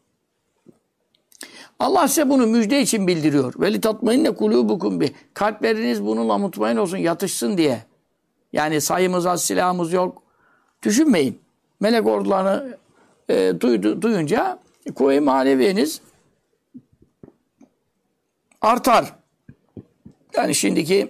A: Allah size bunu müjde için bildiriyor. Veli tatmainne kulûbukum bi. Kalpleriniz bununla mutmain olsun, yatışsın diye. Yani sayımız az, silahımız yok. Düşünmeyin. Melek ordularını duyunca kuvve-i maneviyeniz artar. Yani şimdiki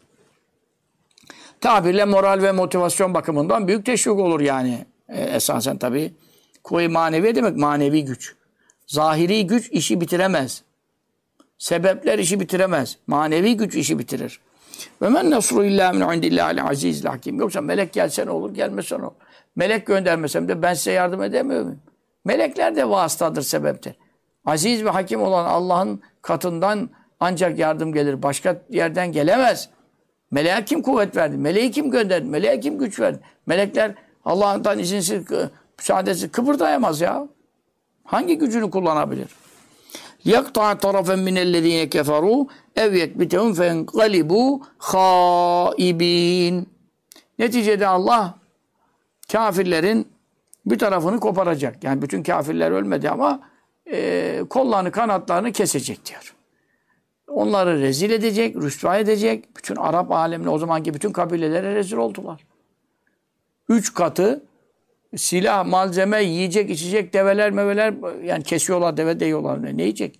A: tabirle moral ve motivasyon bakımından büyük teşvik olur yani. Esasen tabii. Kuvve-i maneviye demek manevi güç. Zahiri güç işi bitiremez. Sebepler işi bitiremez. Manevi güç işi bitirir. Ve men nasru illa min indillahil azizil hakim. Yoksa melek gelse ne olur, gelmese ne olur. Melek göndermesem de ben size yardım edemiyor muyum? Melekler de vasıtadır, sebeptir. Aziz ve hakim olan Allah'ın katından ancak yardım gelir. Başka yerden gelemez. Meleğe kim kuvvet verdi? Meleği kim gönderdi? Meleğe kim güç verdi? Melekler Allah'tan izinsiz, müsaadesiz kıpırdayamaz ya. Hangi gücünü kullanabilir? يَقْطَعَ طَرَفًا مِنَ الَّذ۪ينَ كَفَرُوا اَوْ يَكْبِتَهُمْ فَاَنْقَلِبُوا خَائِب۪ينَ. Neticede Allah kafirlerin bir tarafını koparacak. Yani bütün kafirler ölmedi ama kollarını, kanatlarını kesecek diyor. Onları rezil edecek, rüsva edecek. Bütün Arap alemine o zamanki bütün kabilelere rezil oldular. 3 katı silah, malzeme, yiyecek, içecek, develer, meveler, yani kesiyorlar, deve deyiyorlar. Ne yiyecek?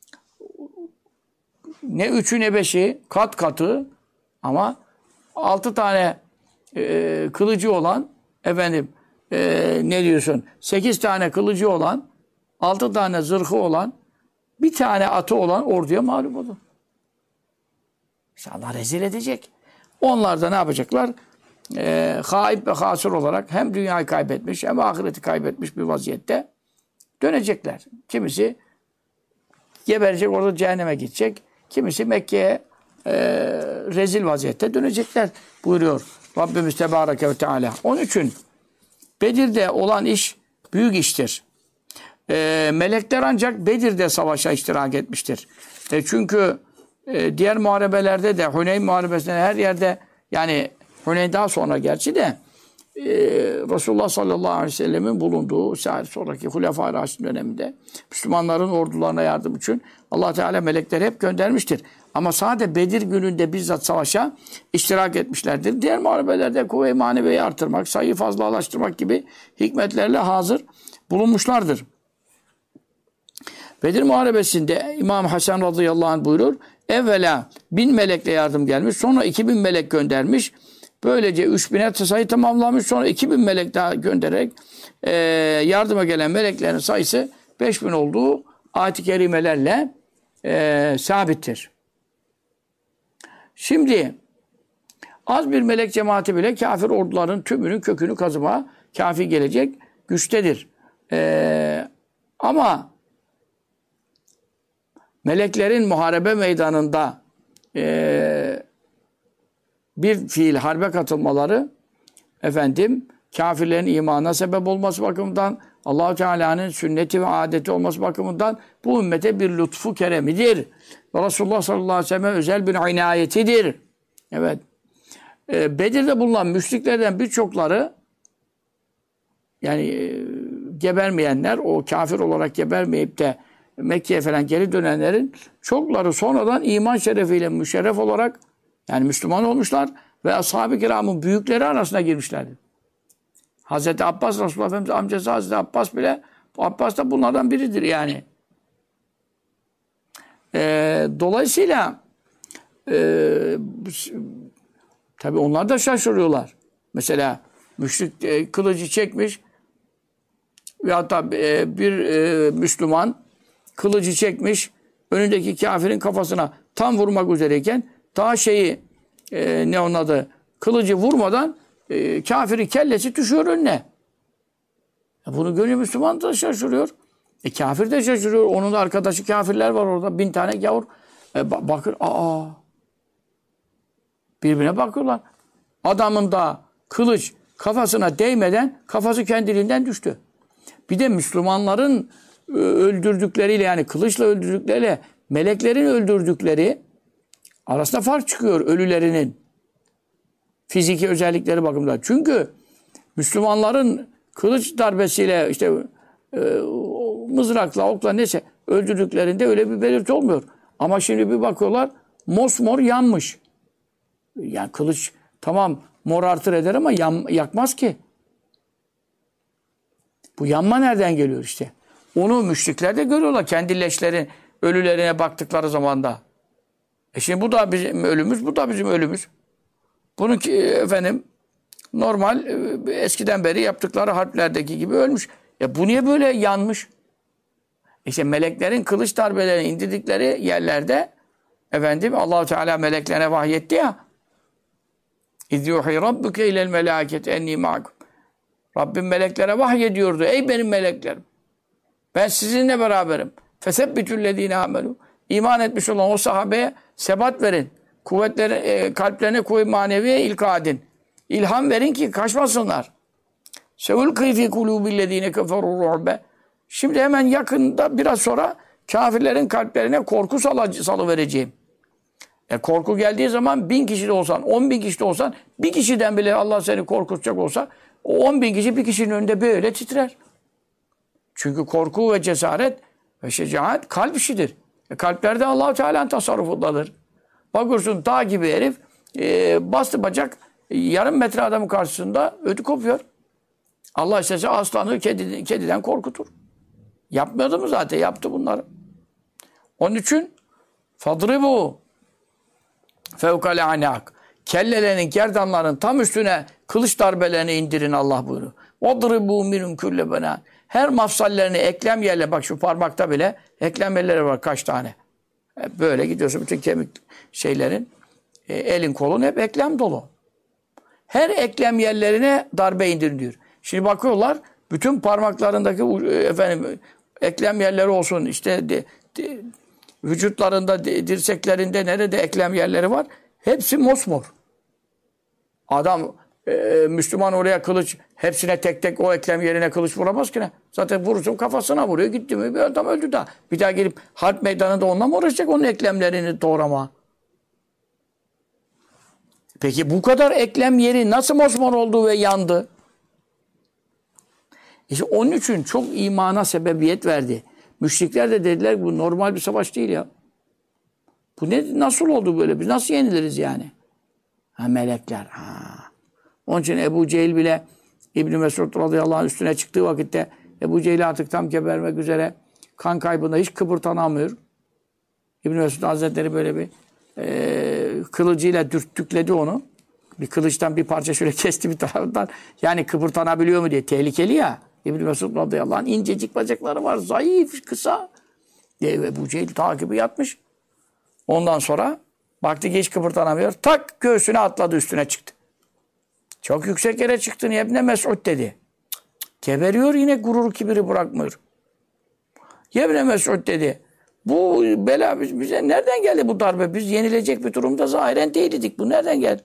A: Ne 3'ü ne 5'i, kat katı ama 6 tane kılıcı olan, efendim ne diyorsun? 8 tane kılıcı olan, 6 tane zırhı olan bir tane atı olan orduya mağlup olur. İşte Allah rezil edecek. Onlar da ne yapacaklar? Haib ve hasır olarak hem dünyayı kaybetmiş hem ahireti kaybetmiş bir vaziyette dönecekler. Kimisi geberecek, orada cehenneme gidecek. Kimisi Mekke'ye rezil vaziyette dönecekler buyuruyor Rabbimiz Tebareke ve Teala. Onun için Bedir'de olan iş büyük iştir. Melekler ancak Bedir'de savaşa iştirak etmiştir. Çünkü diğer muharebelerde de Huneyn muharebesinde her yerde yani Huneyn daha sonra gerçi de Resulullah sallallahu aleyhi ve sellemin bulunduğu sonraki Hulefâ-i Raşidin döneminde Müslümanların ordularına yardım için Allah Teala melekleri hep göndermiştir. Ama sadece Bedir gününde bizzat savaşa iştirak etmişlerdir. Diğer muharebelerde kuvve-i maneviyeyi artırmak, sayıyı fazlalaştırmak gibi hikmetlerle hazır bulunmuşlardır. Bedir Muharebesi'nde İmam Hasan radıyallahu anh buyurur. Evvela 1000 melekle yardım gelmiş. Sonra 2000 melek göndermiş. Böylece 3000'e sayı tamamlamış. Sonra 2000 melek daha göndererek yardıma gelen meleklerin sayısı 5000 olduğu ayet-i kerimelerle sabittir. Şimdi az bir melek cemaati bile kafir orduların tümünün kökünü kazıma kafi gelecek güçtedir. Ama meleklerin muharebe meydanında bir fiil harbe katılmaları kafirlerin imana sebep olması bakımından Allah-u Teala'nın sünneti ve adeti olması bakımından bu ümmete bir lütfu keremidir. Ve Resulullah sallallahu aleyhi ve sellem özel bir inayetidir. Evet. Bedir'de bulunan müşriklerden birçokları yani gebermeyenler, o kafir olarak gebermeyip de Mekke'ye falan geri dönenlerin çokları sonradan iman şerefiyle müşerref olarak yani Müslüman olmuşlar ve ashab-ı kiramın büyükleri arasına girmişlerdi. Hazreti Abbas, Resulullah Efendimiz amcası Hazreti Abbas bile, Abbas da bunlardan biridir yani. Dolayısıyla tabi onlar da şaşırıyorlar. Mesela müşrik kılıcı çekmiş ve hatta bir Müslüman kılıcı çekmiş önündeki kafirin kafasına tam vurmak üzereyken daha ne onun adı kılıcı vurmadan kafirin kellesi düşüyor önüne. Bunu görünce Müslüman da şaşırıyor. Kafir de şaşırıyor. Onun da arkadaşı kafirler var orada. 1000 tane gavur. Bakır. Birbirine bakıyorlar. Adamın da kılıç kafasına değmeden kafası kendiliğinden düştü. Bir de Müslümanların öldürdükleriyle yani kılıçla öldürdükleriyle meleklerin öldürdükleri arasında fark çıkıyor ölülerinin. Fiziki özellikleri bakımından. Çünkü Müslümanların kılıç darbesiyle işte mızrakla, okla neyse öldürdüklerinde öyle bir belirti olmuyor. Ama şimdi bir bakıyorlar mosmor yanmış. Yani kılıç tamam morartır eder ama yakmaz ki. Bu yanma nereden geliyor işte? Onu müşrikler de görüyorlar. Kendi leşlerin ölülerine baktıkları zamanda. Şimdi bu da bizim ölümüz, bu da bizim ölümüz. Bunu normal eskiden beri yaptıkları harplerdeki gibi ölmüş. Bu niye böyle yanmış? İşte meleklerin kılıç darbelerini indirdikleri yerlerde Allah-u Teala meleklerine vahyetti ya. İz yuhi rabbuke ilel melâketi enni ma'akum. Rabbim meleklere vahyediyordu. Ey benim meleklerim. Ben sizinle beraberim. Fesebbitüllezîne âmenû. İman etmiş olan o sahabeye sebat verin. Kalplerine kuvvet maneviye ilka edin. İlham verin ki kaçmasınlar. Seulkî fî kulûbillezîne keferû ru'be. Şimdi hemen yakında biraz sonra kafirlerin kalplerine korku salıvereceğim. Korku geldiği zaman 1000 kişi de olsan, 10.000 kişi de olsan, bir kişiden bile Allah seni korkutacak olsa o 10.000 kişi bir kişinin önünde böyle titrer. Çünkü korku ve cesaret ve şecaat kalp işidir. Kalplerde Allah-u Teala'nın tasarrufundadır. Bakıyorsun dağ gibi herif bastı bacak yarım metre adamın karşısında ödü kopuyor. Allah istese aslanı kediden korkutur. Yapmıyordu mu zaten? Yaptı bunları. Onun için fadribu fevkale anak. Kellelerin, gerdanların tam üstüne kılıç darbelerini indirin Allah buyuruyor. Vadribu minum kulle bena. Her mafsallerini eklem yerle bak şu parmakta bile Eklem yerleri var kaç tane. Böyle gidiyorsun bütün kemik şeylerin, elin kolun hep eklem dolu. Her eklem yerlerine darbe indiriliyor. Şimdi bakıyorlar, bütün parmaklarındaki eklem yerleri olsun, işte vücutlarında, dirseklerinde nerede eklem yerleri var, hepsi mosmor. Adam Müslüman oraya kılıç, hepsine tek tek o eklem yerine kılıç vuramaz ki ne? Zaten vurursun kafasına vuruyor, gitti mi bir adam öldü daha. Bir daha gelip harp meydanında onunla mı uğraşacak onun eklemlerini doğrama? Peki bu kadar eklem yeri nasıl mosmor oldu ve yandı? İşte onun için çok imana sebebiyet verdi. Müşrikler de dediler ki bu normal bir savaş değil ya. Bu nasıl oldu böyle? Biz nasıl yeniliriz yani? Ha melekler. Ha. Onun için Ebu Cehil bile İbn Mesud radıyallahu anh üstüne çıktığı vakitte Ebu Cehil artık tam gebermek üzere kan kaybında hiç kıpırdanamıyor. İbn Mesud Hazretleri böyle bir kılıcıyla dürttükledi onu. Bir kılıçtan bir parça şöyle kesti bir taraftan. Yani kıpırdanabiliyor mu diye. Tehlikeli ya. İbn Mesud radıyallahu anh incecik bacakları var. Zayıf, kısa. Ebu Cehil takibi yatmış. Ondan sonra baktı ki hiç kıpırdanamıyor. Tak göğsüne atladı, üstüne çıktı. Çok yüksek yere çıktın İbn Mesud dedi. Geberiyor yine, gurur kibiri bırakmıyor. İbn Mesud dedi. Bu bela bize nereden geldi bu darbe? Biz yenilecek bir durumda zahiren değildik. Bu nereden geldi?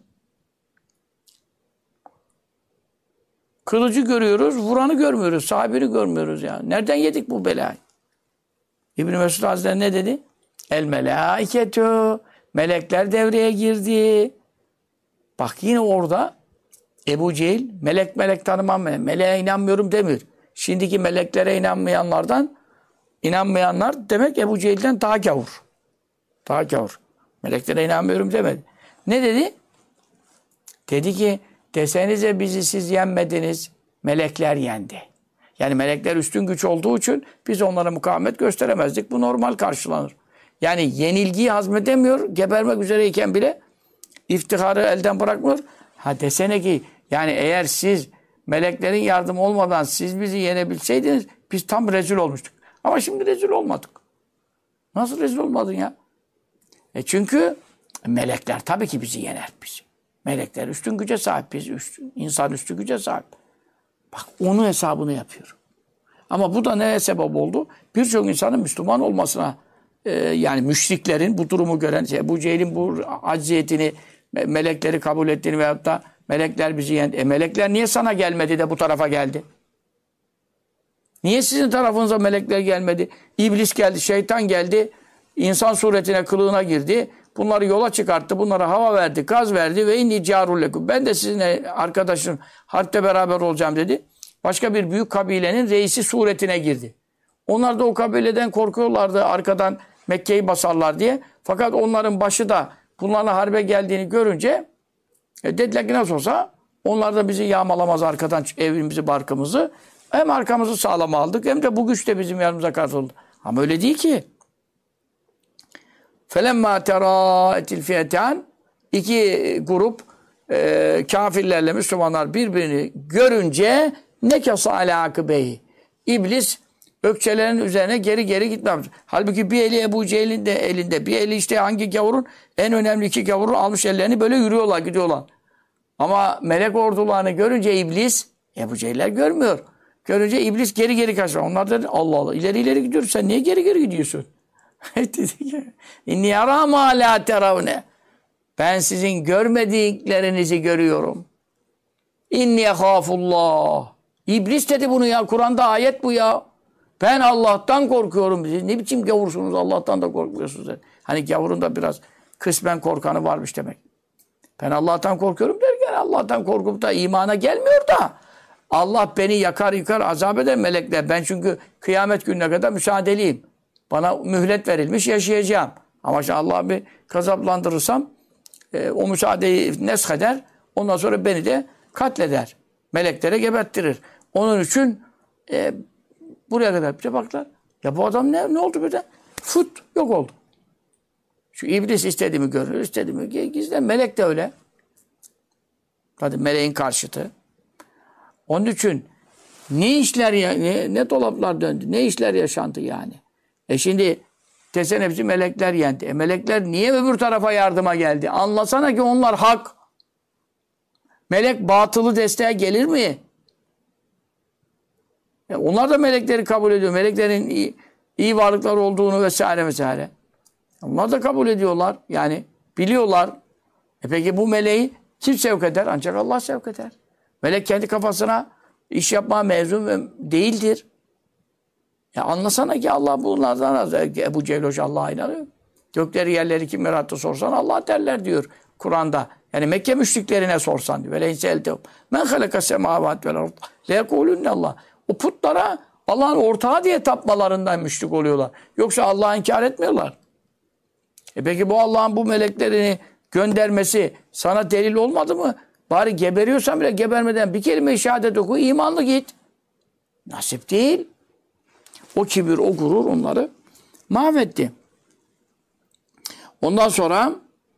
A: Kılıcı görüyoruz, vuranı görmüyoruz, sahibini görmüyoruz yani. Nereden yedik bu belayı? İbn Mesud Hazretleri ne dedi? El melâiketü. Melekler devreye girdi. Bak yine orada Ebu Cehil melek tanımam, meleğe inanmıyorum demiyor. Şimdiki meleklere inanmayanlar demek Ebu Cehil'den daha gavur. Daha gavur. Meleklere inanmıyorum demedi. Ne dedi? Dedi ki desenize bizi siz yenmediniz, melekler yendi. Yani melekler üstün güç olduğu için biz onlara mukavemet gösteremezdik. Bu normal karşılanır. Yani yenilgiyi hazmedemiyor, gebermek üzereyken bile iftiharı elden bırakmıyor. Ha desene ki yani eğer siz meleklerin yardımı olmadan siz bizi yenebilseydiniz biz tam rezil olmuştuk. Ama şimdi rezil olmadık. Nasıl rezil olmadın ya? Çünkü melekler tabii ki bizi yener bizi. Melekler üstün güce sahip, biz insan üstün güce sahip. Bak onun hesabını yapıyor. Ama bu da neye sebep oldu? Birçok insanın Müslüman olmasına, yani müşriklerin bu durumu gören, Ebu Cehil'in bu acziyetini, melekleri kabul ettiğini veyahut da melekler bizi yendi. Melekler niye sana gelmedi de bu tarafa geldi? Niye sizin tarafınıza melekler gelmedi? İblis geldi, şeytan geldi, insan suretine, kılığına girdi. Bunları yola çıkarttı, bunlara hava verdi, gaz verdi ve inni carullekum. Ben de sizinle arkadaşım, harpte beraber olacağım dedi. Başka bir büyük kabilenin reisi suretine girdi. Onlar da o kabileden korkuyorlardı, arkadan Mekke'yi basarlar diye. Fakat onların başı da bunlarla harbe geldiğini görünce dediler ki nasıl olsa onlar da bizi yağmalamaz arkadan evimizi, barkımızı. Hem arkamızı sağlam aldık hem de bu güç de bizim yanımıza katıldı. Ama öyle değil ki. فَلَمَّا تَرَاءَتِ الْفِيَتَانِ İki grup kafirlerle Müslümanlar birbirini görünce nekasa alâ akıbeyi. İblis ökçelerin üzerine geri geri gitmemiş. Halbuki bir eli Ebu Cehil'in de elinde, bir eli işte hangi gavurun, en önemli iki gavurun almış ellerini böyle yürüyorlar, gidiyorlar. Ama melek ordularını görünce iblis, Ebu Cehiller görmüyor. Görünce iblis geri geri kaçıyor. Onlar da Allah Allah ileri ileri gidiyoruz. Sen niye geri geri gidiyorsun? Dedi ki İnni yarâ mâ lâ teravne. Ben sizin görmediklerinizi görüyorum. İnni yehâfullah. İblis dedi bunu ya. Kur'an'da ayet bu ya. Ben Allah'tan korkuyorum. Siz ne biçim gavursunuz, Allah'tan da korkmuyorsunuz dedi. Hani gavurun da biraz kısmen korkanı varmış demek. Ben Allah'tan korkuyorum derken Allah'tan korkup da imana gelmiyor da Allah beni yakar yıkar azap eder melekler. Ben çünkü kıyamet gününe kadar müsaadeliyim. Bana mühlet verilmiş, yaşayacağım. Ama şimdi Allah'ı bir gazaplandırırsam o müsaadeyi nesheder. Ondan sonra beni de katleder. Meleklere geberttirir. Onun için buraya kadar bir de baktılar. Ya bu adam ne oldu birden? Fut yok oldu. Şu iblis istediğimi görür, istediğimi gizlen. Melek de öyle. Hadi meleğin karşıtı. Onun için ne işler ya, ne dolaplar döndü, ne işler yaşandı yani. Şimdi desene bizi melekler yendi. Melekler niye öbür tarafa yardıma geldi? Anlasana ki onlar hak. Melek batılı desteğe gelir mi? Onlar da melekleri kabul ediyor. Meleklerin iyi varlıklar olduğunu vesaire vesaire. Onlar da kabul ediyorlar. Yani biliyorlar. Peki bu meleği kim sevk eder? Ancak Allah sevk eder. Melek kendi kafasına iş yapmaya mezun değildir. Anlasana ki Allah bunlardan razı. Ebu Cehil Hoca Allah'a inanıyor. Gökleri yerleri kim yarattı sorsan Allah derler diyor Kur'an'da. Yani Mekke müşriklerine sorsan diyor. Ve leyse'eltehum men halaka semâvât vel ard leyekulunne Allah. O putlara Allah'ın ortağı diye tapmalarından müşrik oluyorlar. Yoksa Allah'ı inkar etmiyorlar. Peki bu Allah'ın bu meleklerini göndermesi sana delil olmadı mı? Bari geberiyorsan bile gebermeden bir kelime-i şehadet oku, imanlı git. Nasip değil. O kibir, o gurur onları mahvetti. Ondan sonra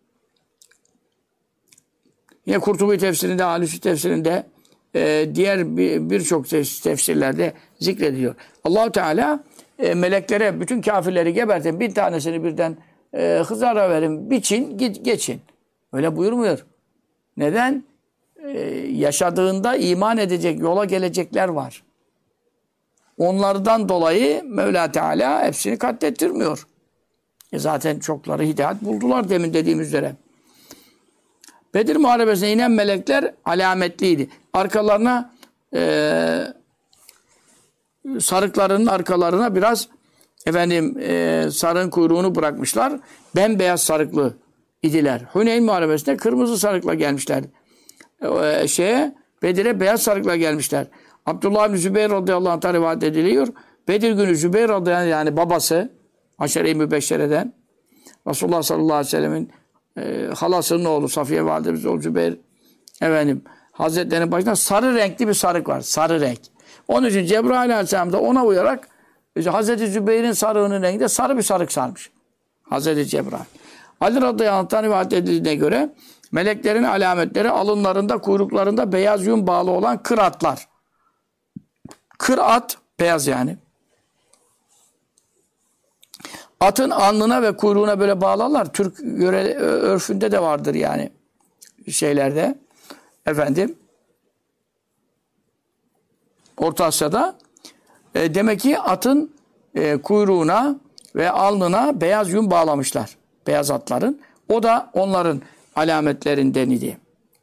A: yine Kurtubi tefsirinde, Alusi tefsirinde diğer birçok tefsirlerde zikrediyor. Allah-u Teala meleklere bütün kafirleri gebertin, bir tanesini birden hızara verin, biçin, geçin. Öyle buyurmuyor. Neden? Yaşadığında iman edecek, yola gelecekler var. Onlardan dolayı Mevla Teala hepsini katlettirmiyor. Zaten çokları hidayet buldular demin dediğimiz üzere. Bedir Muharebesi'ne inen melekler alametliydi. Arkalarına sarıklarının arkalarına biraz sarığın kuyruğunu bırakmışlar. Bembeyaz sarıklı idiler. Huneyn Muharebesi'ne kırmızı sarıkla gelmişler. Bedir'e beyaz sarıkla gelmişler. Abdullah bin Zübeyir radıyallahu anh'tan rivayet ediliyor. Bedir günü Zübeyir radıyallahu anh, yani babası Aşere-i Mübeşşere'den Resulullah sallallahu aleyhi ve sellemin halasının oğlu Safiye validemiz oğlu Zübeyir Hazretleri'nin başında sarı renkli bir sarık var. Sarı renk. Onun için Cebrail aleyhisselam da ona uyarak Hazreti Zübeyir'in sarığının renginde sarı bir sarık sarmış. Hazreti Cebrail. Ali radıyallahu anh'tan rivayet edildiğine göre meleklerin alametleri alınlarında, kuyruklarında beyaz yün bağlı olan kır atlar. Kır at, beyaz yani. Atın alnına ve kuyruğuna böyle bağlarlar. Türk örfünde de vardır yani şeylerde. Orta Asya'da. Demek ki atın kuyruğuna ve alnına beyaz yün bağlamışlar. Beyaz atların. O da onların alametlerinden idi.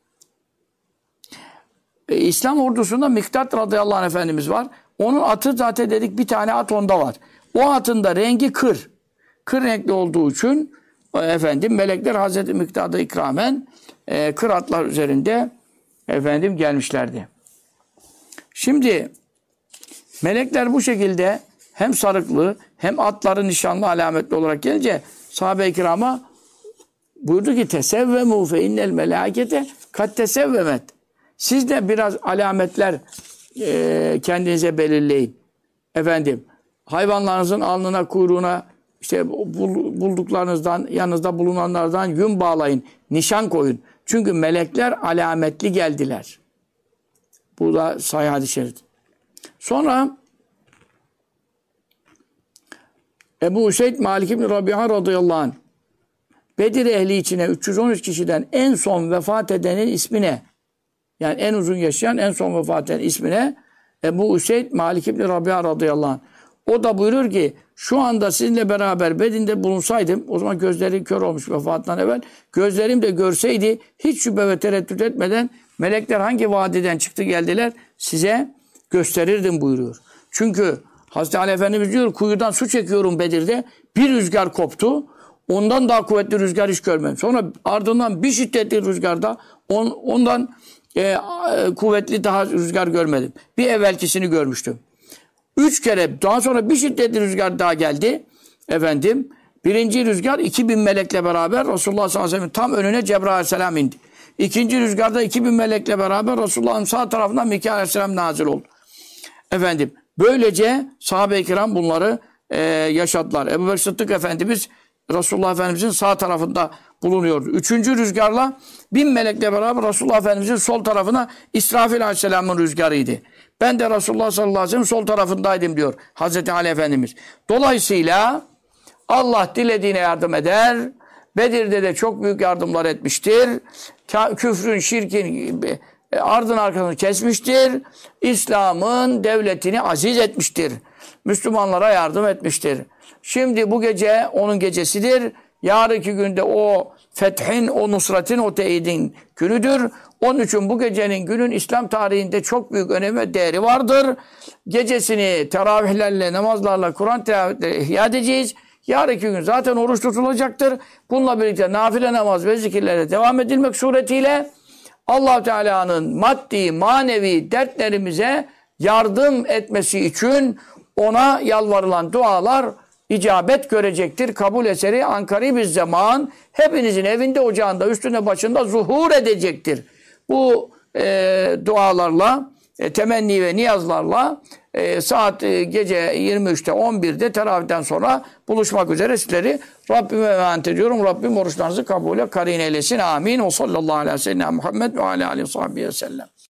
A: İslam ordusunda Miktat radıyallahu anh Efendimiz var. Onun atı zaten dedik bir tane at onda var. O atın da rengi kır. Kır renkli olduğu için melekler Hazreti Miktat'a ikramen kır atlar üzerinde gelmişlerdi. Şimdi melekler bu şekilde hem sarıklı hem atları nişanlı alametli olarak gelince sahabe-i kirama buyurdu ki tesevvemu fe innel melâkete kat tesevvemet. Siz de biraz alametler kendinize belirleyin. Hayvanlarınızın alnına, kuyruğuna bulduklarınızdan, yanınızda bulunanlardan yün bağlayın, nişan koyun. Çünkü melekler alametli geldiler. Bu da sahih hadis-i şerif. Sonra Ebu Üseyd Malik İbni Rabi'a radıyallahu anh Bedir ehli içine 313 kişiden en son vefat edenin ismine, yani en uzun yaşayan, en son vefat eden ismine Ebu Üseyd Malik İbni Rabia radıyallahu anh. O da buyurur ki şu anda sizinle beraber Bedir'de bulunsaydım, o zaman gözleri kör olmuş vefatından evvel, gözlerim de görseydi hiç şüphe ve tereddüt etmeden melekler hangi vadiden çıktı geldiler size gösterirdim buyuruyor. Çünkü Hazreti Ali Efendimiz diyor kuyudan su çekiyorum Bedir'de, bir rüzgar koptu. Ondan daha kuvvetli rüzgar hiç görmedim. Sonra ardından bir şiddetli rüzgarda ondan kuvvetli daha rüzgar görmedim. Bir evvelkisini görmüştüm. 3 kere daha sonra bir şiddetli rüzgar daha geldi. Birinci rüzgar 2000 melekle beraber Resulullah sallallahu aleyhi ve sellem tam önüne Cebrail aleyhisselam indi. İkinci rüzgarda 2000 melekle beraber Resulullah'ın sağ tarafından Mikail aleyhisselam nazil oldu. Böylece sahabe-i kiram bunları yaşadılar. Ebu Bekir Sıddık Efendimiz Resulullah Efendimiz'in sağ tarafında bulunuyordu. Üçüncü rüzgarla 1000 melekle beraber Resulullah Efendimiz'in sol tarafına İsrafil Aleyhisselam'ın rüzgarıydı. Ben de Resulullah sallallahu aleyhi ve sellem sol tarafındaydım diyor Hazreti Ali Efendimiz. Dolayısıyla Allah dilediğine yardım eder. Bedir'de de çok büyük yardımlar etmiştir. Küfrün, şirkin ardın arkasını kesmiştir. İslam'ın devletini aziz etmiştir. Müslümanlara yardım etmiştir. Şimdi bu gece onun gecesidir. Yarınki günde o fethin, o nusratin, o teyidin günüdür. Onun için bu gecenin, günün İslam tarihinde çok büyük önemi ve değeri vardır. Gecesini teravihlerle, namazlarla, Kur'an tilavetle ihya edeceğiz. Yarınki gün zaten oruç tutulacaktır. Bununla birlikte nafile namaz ve zikirlere devam edilmek suretiyle Allah-u Teala'nın maddi, manevi dertlerimize yardım etmesi için ona yalvarılan dualar icabet görecektir. Kabul eseri ankari bir zaman hepinizin evinde, ocağında, üstüne, başında zuhur edecektir. Bu dualarla, temenni ve niyazlarla saat gece 23'te 11'de teravihden sonra buluşmak üzere sizleri Rabbime emanet ediyorum. Rabbim oruçlarınızı kabule karin eylesin. Amin. O sallallahu aleyhi ve sellem Muhammed ve aleyhi ve sellem.